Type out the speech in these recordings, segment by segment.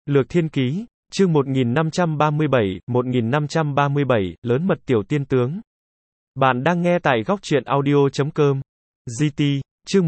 Lược Thiên Ký, chương 1537, lớn mật tiểu tiên tướng. Bạn đang nghe tại góc truyện audio.com. GT, chương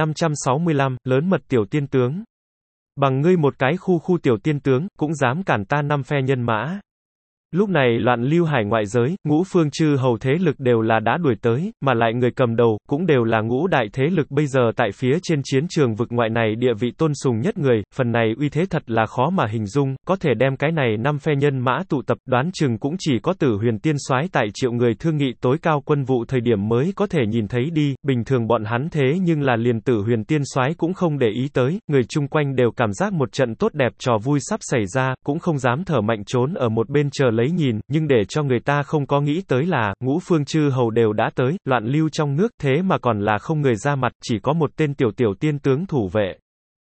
1565, lớn mật tiểu tiên tướng. Bằng ngươi một cái khu tiểu tiên tướng, cũng dám cản ta năm phe nhân mã. Lúc này loạn lưu hải ngoại giới, ngũ phương chư hầu thế lực đều là đã đuổi tới, mà lại người cầm đầu, cũng đều là ngũ đại thế lực bây giờ tại phía trên chiến trường vực ngoại này địa vị tôn sùng nhất người, phần này uy thế thật là khó mà hình dung, có thể đem cái này năm phe nhân mã tụ tập, đoán chừng cũng chỉ có Tử Huyền Tiên soái tại triệu người thương nghị tối cao quân vụ thời điểm mới có thể nhìn thấy đi, bình thường bọn hắn thế nhưng là liền Tử Huyền Tiên soái cũng không để ý tới, người chung quanh đều cảm giác một trận tốt đẹp trò vui sắp xảy ra, cũng không dám thở mạnh trốn ở một bên chờ lấy nhìn, nhưng để cho người ta không có nghĩ tới là, ngũ phương chư hầu đều đã tới, loạn lưu trong nước, thế mà còn là không người ra mặt, chỉ có một tên tiểu tiên tướng thủ vệ.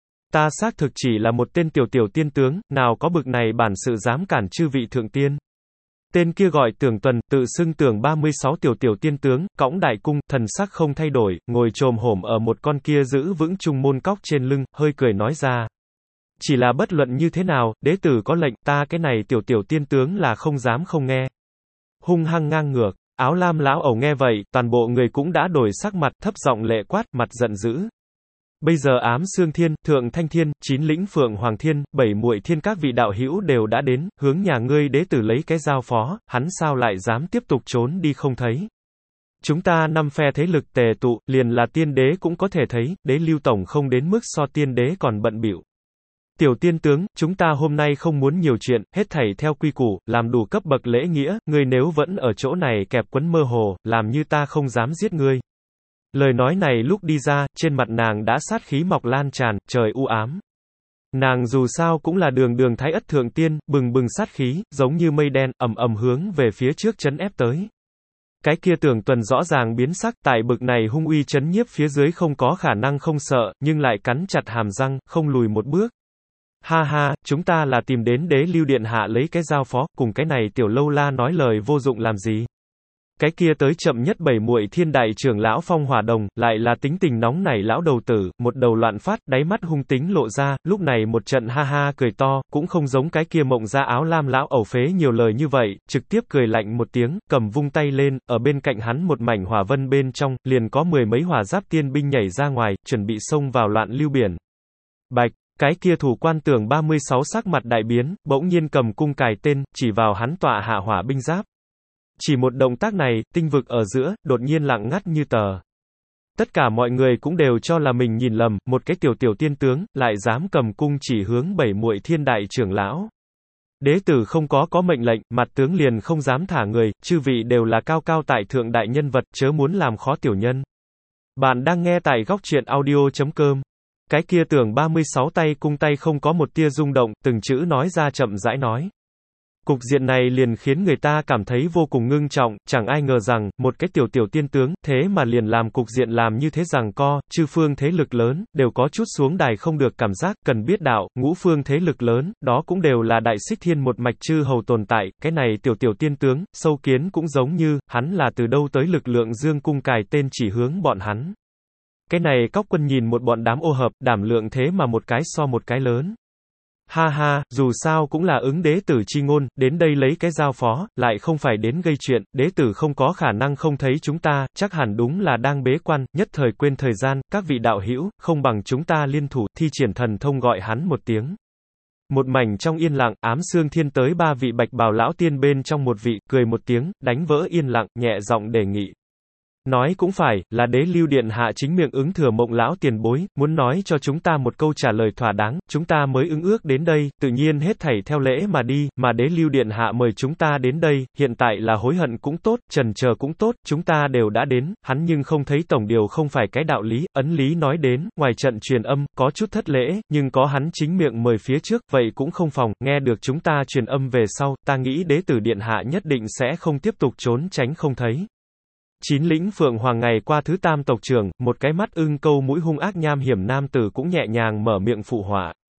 Ta xác thực chỉ là một tên tiểu tiên tướng, nào có bực này bản sự dám cản chư vị thượng tiên. Tên kia gọi Tưởng Tuần, tự xưng Tưởng 36 tiểu tiên tướng, cõng đại cung, thần sắc không thay đổi, ngồi chồm hổm ở một con kia giữ vững trung môn cóc trên lưng, hơi cười nói ra. Chỉ là bất luận như thế nào, đế tử có lệnh, ta cái này tiểu tiên tướng là không dám không nghe. Hung hăng ngang ngược, áo lam lão ẩu nghe vậy, toàn bộ người cũng đã đổi sắc mặt, thấp giọng lệ quát, mặt giận dữ. Bây giờ ám xương thiên, thượng thanh thiên, chín lĩnh phượng hoàng thiên, bảy muội thiên các vị đạo hữu đều đã đến, hướng nhà ngươi đế tử lấy cái giao phó, hắn sao lại dám tiếp tục trốn đi không thấy. Chúng ta năm phe thế lực tề tụ, liền là tiên đế cũng có thể thấy, đế lưu tổng không đến mức so tiên đế còn bận bịu. Tiểu tiên tướng, chúng ta hôm nay không muốn nhiều chuyện, hết thảy theo quy củ, làm đủ cấp bậc lễ nghĩa, ngươi nếu vẫn ở chỗ này kẹp quấn mơ hồ, làm như ta không dám giết ngươi. Lời nói này lúc đi ra, trên mặt nàng đã sát khí mọc lan tràn, trời u ám. Nàng dù sao cũng là đường thái ất thượng tiên, bừng sát khí, giống như mây đen, ầm hướng về phía trước trấn ép tới. Cái kia Tưởng Tuần rõ ràng biến sắc, tại bực này hung uy trấn nhiếp phía dưới không có khả năng không sợ, nhưng lại cắn chặt hàm răng, không lùi một bước. Ha ha, chúng ta là tìm đến đế lưu điện hạ lấy cái giao phó, cùng cái này tiểu lâu la nói lời vô dụng làm gì. Cái kia tới chậm nhất bảy muội thiên đại trưởng lão Phong Hỏa Đồng, lại là tính tình nóng nảy lão đầu tử, một đầu loạn phát, đáy mắt hung tính lộ ra, lúc này một trận ha ha cười to, cũng không giống cái kia mộng ra áo lam lão ẩu phế nhiều lời như vậy, trực tiếp cười lạnh một tiếng, cầm vung tay lên, ở bên cạnh hắn một mảnh hỏa vân bên trong, liền có mười mấy hỏa giáp tiên binh nhảy ra ngoài, chuẩn bị xông vào loạn lưu biển. Bạch. Cái kia thủ quan Tưởng 36 sắc mặt đại biến, bỗng nhiên cầm cung cài tên, chỉ vào hắn tọa hạ hỏa binh giáp. Chỉ một động tác này, tinh vực ở giữa, đột nhiên lặng ngắt như tờ. Tất cả mọi người cũng đều cho là mình nhìn lầm, một cái tiểu tiên tướng, lại dám cầm cung chỉ hướng bảy muội thiên đại trưởng lão. Đế tử không có mệnh lệnh, mặt tướng liền không dám thả người, chư vị đều là cao tại thượng đại nhân vật, chớ muốn làm khó tiểu nhân. Bạn đang nghe tại góc truyện audio.com. Cái kia Tưởng 36 tay cung tay không có một tia rung động, từng chữ nói ra chậm rãi nói. Cục diện này liền khiến người ta cảm thấy vô cùng ngưng trọng, chẳng ai ngờ rằng, một cái tiểu tiên tướng, thế mà liền làm cục diện làm như thế giằng co, chư phương thế lực lớn, đều có chút xuống đài không được cảm giác, cần biết đạo, ngũ phương thế lực lớn, đó cũng đều là đại xích thiên một mạch chư hầu tồn tại, cái này tiểu tiên tướng, sâu kiến cũng giống như, hắn là từ đâu tới lực lượng dương cung cài tên chỉ hướng bọn hắn. Cái này Cóc Quân nhìn một bọn đám ô hợp, đảm lượng thế mà một cái so một cái lớn. Ha ha, dù sao cũng là ứng đế tử chi ngôn, đến đây lấy cái giao phó, lại không phải đến gây chuyện, đế tử không có khả năng không thấy chúng ta, chắc hẳn đúng là đang bế quan, nhất thời quên thời gian, các vị đạo hữu, không bằng chúng ta liên thủ, thi triển thần thông gọi hắn một tiếng. Một mảnh trong yên lặng, ám xương thiên tới ba vị bạch bào lão tiên bên trong một vị, cười một tiếng, đánh vỡ yên lặng, nhẹ giọng đề nghị. Nói cũng phải, là đế lưu điện hạ chính miệng ứng thừa mộng lão tiền bối, muốn nói cho chúng ta một câu trả lời thỏa đáng, chúng ta mới ứng ước đến đây, tự nhiên hết thảy theo lễ mà đi, mà đế lưu điện hạ mời chúng ta đến đây, hiện tại là hối hận cũng tốt, trần chờ cũng tốt, chúng ta đều đã đến, hắn nhưng không thấy tổng điều không phải cái đạo lý, ấn lý nói đến, ngoài trận truyền âm, có chút thất lễ, nhưng có hắn chính miệng mời phía trước, vậy cũng không phòng, nghe được chúng ta truyền âm về sau, ta nghĩ đế tử điện hạ nhất định sẽ không tiếp tục trốn tránh không thấy. Chín lĩnh phượng hoàng ngày qua thứ tam tộc trưởng, một cái mắt ưng câu mũi hung ác nham hiểm nam tử cũng nhẹ nhàng mở miệng phụ họa.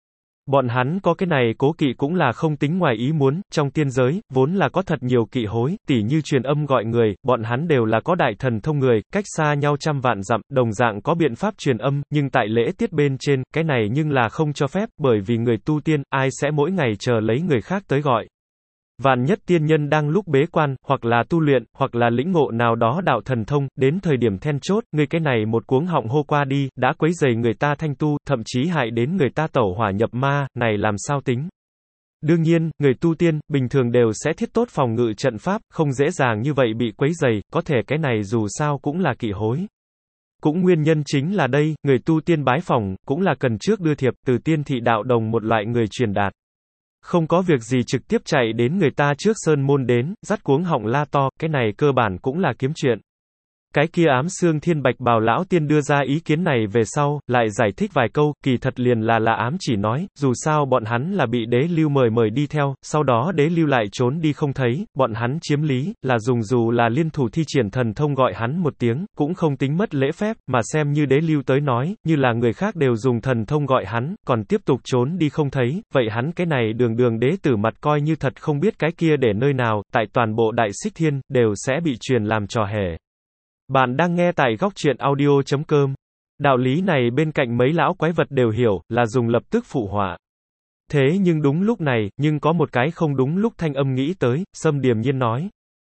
Bọn hắn có cái này cố kỵ cũng là không tính ngoài ý muốn, trong tiên giới, vốn là có thật nhiều kỵ hối, tỉ như truyền âm gọi người, bọn hắn đều là có đại thần thông người, cách xa nhau trăm vạn dặm, đồng dạng có biện pháp truyền âm, nhưng tại lễ tiết bên trên, cái này nhưng là không cho phép, bởi vì người tu tiên, ai sẽ mỗi ngày chờ lấy người khác tới gọi. Vạn nhất tiên nhân đang lúc bế quan, hoặc là tu luyện, hoặc là lĩnh ngộ nào đó đạo thần thông, đến thời điểm then chốt, ngươi cái này một cuống họng hô qua đi, đã quấy rầy người ta thanh tu, thậm chí hại đến người ta tẩu hỏa nhập ma, này làm sao tính? Đương nhiên, người tu tiên, bình thường đều sẽ thiết tốt phòng ngự trận pháp, không dễ dàng như vậy bị quấy rầy, có thể cái này dù sao cũng là kỵ hối. Cũng nguyên nhân chính là đây, người tu tiên bái phỏng, cũng là cần trước đưa thiệp, từ tiên thị đạo đồng một loại người truyền đạt. Không có việc gì trực tiếp chạy đến người ta trước sơn môn đến, dắt cuống họng la to, cái này cơ bản cũng là kiếm chuyện. Cái kia ám xương thiên bạch bào lão tiên đưa ra ý kiến này về sau, lại giải thích vài câu, kỳ thật liền là ám chỉ nói, dù sao bọn hắn là bị đế lưu mời đi theo, sau đó đế lưu lại trốn đi không thấy, bọn hắn chiếm lý, là dùng dù là liên thủ thi triển thần thông gọi hắn một tiếng, cũng không tính mất lễ phép, mà xem như đế lưu tới nói, như là người khác đều dùng thần thông gọi hắn, còn tiếp tục trốn đi không thấy, vậy hắn cái này đường đế tử mặt coi như thật không biết cái kia để nơi nào, tại toàn bộ đại xích thiên, đều sẽ bị truyền làm trò hề. Bạn đang nghe tại góc truyện audio.com. Đạo lý này bên cạnh mấy lão quái vật đều hiểu, là dùng lập tức phụ họa. Thế nhưng đúng lúc này, nhưng có một cái không đúng lúc thanh âm nghĩ tới, Sâm điềm nhiên nói.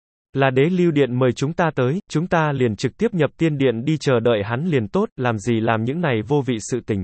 Là đế lưu điện mời chúng ta tới, chúng ta liền trực tiếp nhập tiên điện đi chờ đợi hắn liền tốt, làm gì làm những này vô vị sự tình.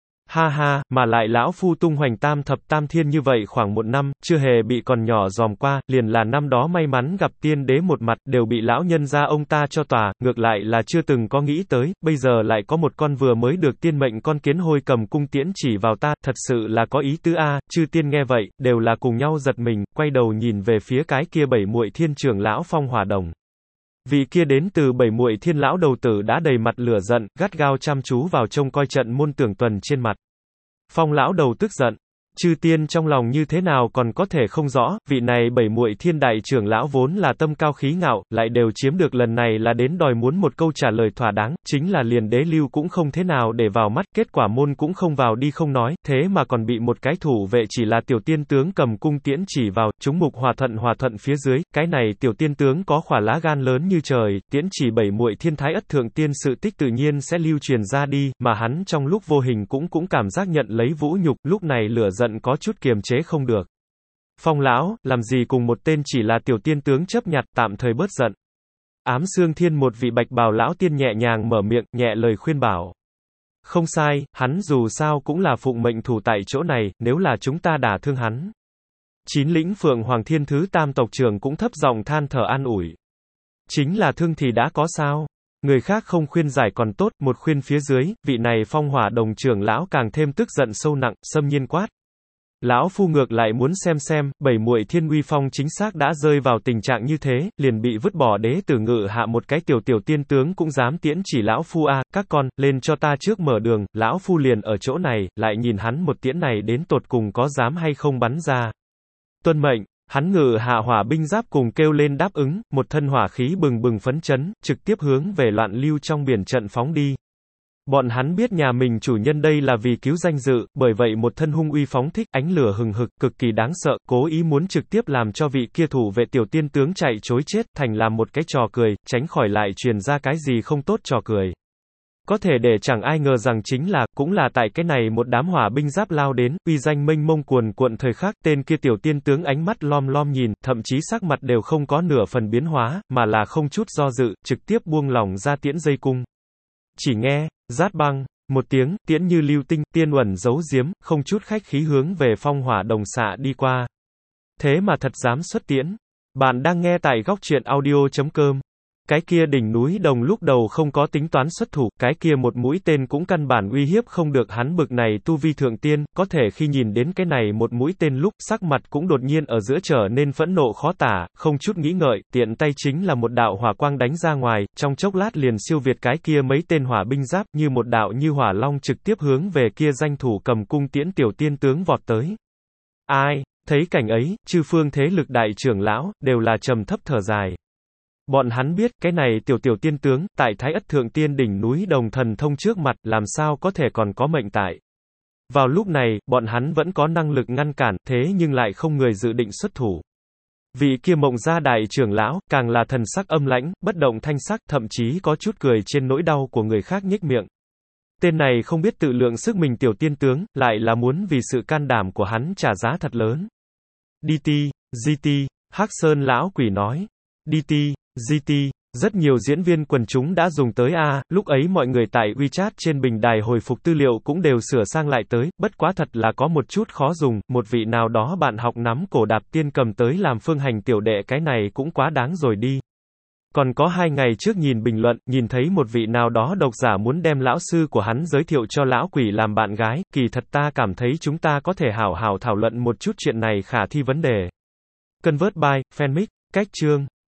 Ha ha, mà lại lão phu tung hoành tam thập tam thiên như vậy khoảng một năm, chưa hề bị còn nhỏ dòm qua, liền là năm đó may mắn gặp tiên đế một mặt, đều bị lão nhân gia ông ta cho tòa, ngược lại là chưa từng có nghĩ tới, bây giờ lại có một con vừa mới được tiên mệnh con kiến hôi cầm cung tiễn chỉ vào ta, thật sự là có ý tứ a. Chư tiên nghe vậy, đều là cùng nhau giật mình, quay đầu nhìn về phía cái kia bảy muội thiên trưởng lão Phong Hỏa Đồng. Vị kia đến từ bảy muội thiên lão đầu tử đã đầy mặt lửa giận, gắt gao chăm chú vào trông coi trận môn Tưởng Tuần trên mặt. Phong lão đầu tức giận. Chư tiên trong lòng như thế nào còn có thể không rõ, vị này bảy muội thiên đại trưởng lão vốn là tâm cao khí ngạo, lại đều chiếm được lần này là đến đòi muốn một câu trả lời thỏa đáng, chính là liền đế lưu cũng không thế nào để vào mắt, kết quả môn cũng không vào đi không nói, thế mà còn bị một cái thủ vệ chỉ là tiểu tiên tướng cầm cung tiễn chỉ vào, chúng mục hòa thuận phía dưới, cái này tiểu tiên tướng có khỏa lá gan lớn như trời, tiễn chỉ bảy muội thiên thái ất thượng tiên sự tích tự nhiên sẽ lưu truyền ra đi, mà hắn trong lúc vô hình cũng cảm giác nhận lấy vũ nhục, lúc này lửa giận có chút kiềm chế không được. Phong lão, làm gì cùng một tên chỉ là tiểu tiên tướng chấp nhặt, tạm thời bớt giận. Ám xương thiên một vị bạch bào lão tiên nhẹ nhàng mở miệng, nhẹ lời khuyên bảo. Không sai, hắn dù sao cũng là phụng mệnh thủ tại chỗ này, nếu là chúng ta đả thương hắn. Chín lĩnh Phượng Hoàng Thiên thứ tam tộc trưởng cũng thấp giọng than thở an ủi. Chính là thương thì đã có sao? Người khác không khuyên giải còn tốt, một khuyên phía dưới, vị này Phong Hỏa Đồng trưởng lão càng thêm tức giận sâu nặng, xâm nhiên quát. Lão phu ngược lại muốn xem, bảy muội thiên uy phong chính xác đã rơi vào tình trạng như thế, liền bị vứt bỏ đế tử ngự hạ một cái tiểu tiên tướng cũng dám tiễn chỉ lão phu a, các con, lên cho ta trước mở đường, lão phu liền ở chỗ này, lại nhìn hắn một tiễn này đến tột cùng có dám hay không bắn ra. Tuân mệnh, hắn ngự hạ hỏa binh giáp cùng kêu lên đáp ứng, một thân hỏa khí bừng bừng phấn chấn, trực tiếp hướng về loạn lưu trong biển trận phóng đi. Bọn hắn biết nhà mình chủ nhân đây là vì cứu danh dự, bởi vậy một thân hung uy phóng thích, ánh lửa hừng hực, cực kỳ đáng sợ, cố ý muốn trực tiếp làm cho vị kia thủ vệ tiểu tiên tướng chạy trối chết, thành làm một cái trò cười, tránh khỏi lại truyền ra cái gì không tốt trò cười. Có thể để chẳng ai ngờ rằng chính là, cũng là tại cái này một đám hỏa binh giáp lao đến, uy danh mênh mông cuồn cuộn thời khắc, tên kia tiểu tiên tướng ánh mắt lom nhìn, thậm chí sắc mặt đều không có nửa phần biến hóa, mà là không chút do dự, trực tiếp buông lỏng ra tiễn dây cung. Chỉ nghe, rát băng, một tiếng, tiễn như lưu tinh, tiên uẩn giấu giếm, không chút khách khí hướng về Phong Hỏa Đồng xạ đi qua. Thế mà thật dám xuất tiễn. Bạn đang nghe tại góc truyện audio.com. Cái kia đỉnh núi đồng lúc đầu không có tính toán xuất thủ, cái kia một mũi tên cũng căn bản uy hiếp không được hắn bực này tu vi thượng tiên, có thể khi nhìn đến cái này một mũi tên lúc, sắc mặt cũng đột nhiên ở giữa trở nên phẫn nộ khó tả, không chút nghĩ ngợi, tiện tay chính là một đạo hỏa quang đánh ra ngoài, trong chốc lát liền siêu việt cái kia mấy tên hỏa binh giáp, như một đạo như hỏa long trực tiếp hướng về kia danh thủ cầm cung tiễn tiểu tiên tướng vọt tới. Ai, thấy cảnh ấy, chư phương thế lực đại trưởng lão, đều là trầm thấp thở dài. Bọn hắn biết, cái này tiểu tiên tướng, tại Thái Ất Thượng Tiên đỉnh núi đồng thần thông trước mặt, làm sao có thể còn có mệnh tại. Vào lúc này, bọn hắn vẫn có năng lực ngăn cản, thế nhưng lại không người dự định xuất thủ. Vị kia Mộng gia đại trưởng lão, càng là thần sắc âm lãnh, bất động thanh sắc, thậm chí có chút cười trên nỗi đau của người khác nhếch miệng. Tên này không biết tự lượng sức mình tiểu tiên tướng, lại là muốn vì sự can đảm của hắn trả giá thật lớn. DT, GT, Hắc Sơn lão quỷ nói. DT, GT, rất nhiều diễn viên quần chúng đã dùng tới lúc ấy mọi người tại WeChat trên bình đài hồi phục tư liệu cũng đều sửa sang lại tới, bất quá thật là có một chút khó dùng, một vị nào đó bạn học nắm cổ đạp tiên cầm tới làm phương hành tiểu đệ cái này cũng quá đáng rồi đi. Còn có 2 ngày trước nhìn bình luận, nhìn thấy một vị nào đó độc giả muốn đem lão sư của hắn giới thiệu cho lão quỷ làm bạn gái, kỳ thật ta cảm thấy chúng ta có thể hảo hảo thảo luận một chút chuyện này khả thi vấn đề. Convert by, fanmic, cách chương.